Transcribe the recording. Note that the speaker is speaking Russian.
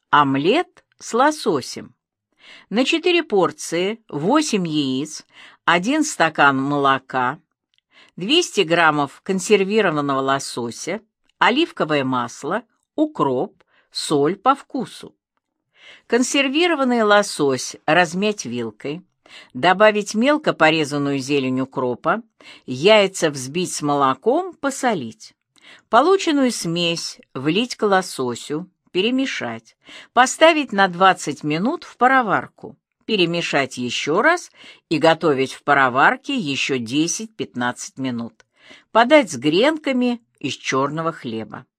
Омлет с лососем. На 4 порции 8 яиц, 1 стакан молока, 200 граммов консервированного лосося, оливковое масло, укроп, соль по вкусу. Консервированный лосось размять вилкой, добавить мелко порезанную зелень укропа, яйца взбить с молоком, посолить. Полученную смесь влить к лососю, перемешать, поставить на 20 минут в пароварку, перемешать еще раз и готовить в пароварке еще 10-15 минут. Подать с гренками из черного хлеба.